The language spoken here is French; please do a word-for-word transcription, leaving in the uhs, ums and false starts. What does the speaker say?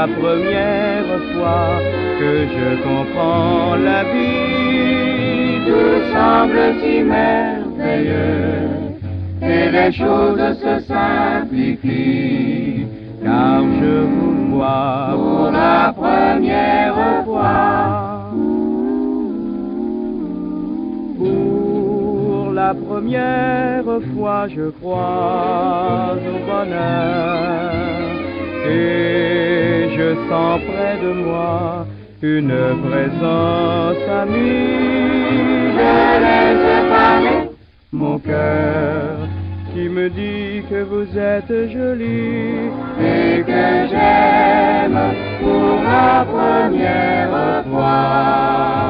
la première fois que je comprends la vie. Tout semble si merveilleux et les choses se simplifient, car je vous vois pour la première fois. Pour la première fois, je crois au bonheur et je sens près de moi une présence amie. Je laisse parler mon cœur qui me dit que vous êtes jolie et que j'aime pour la première fois.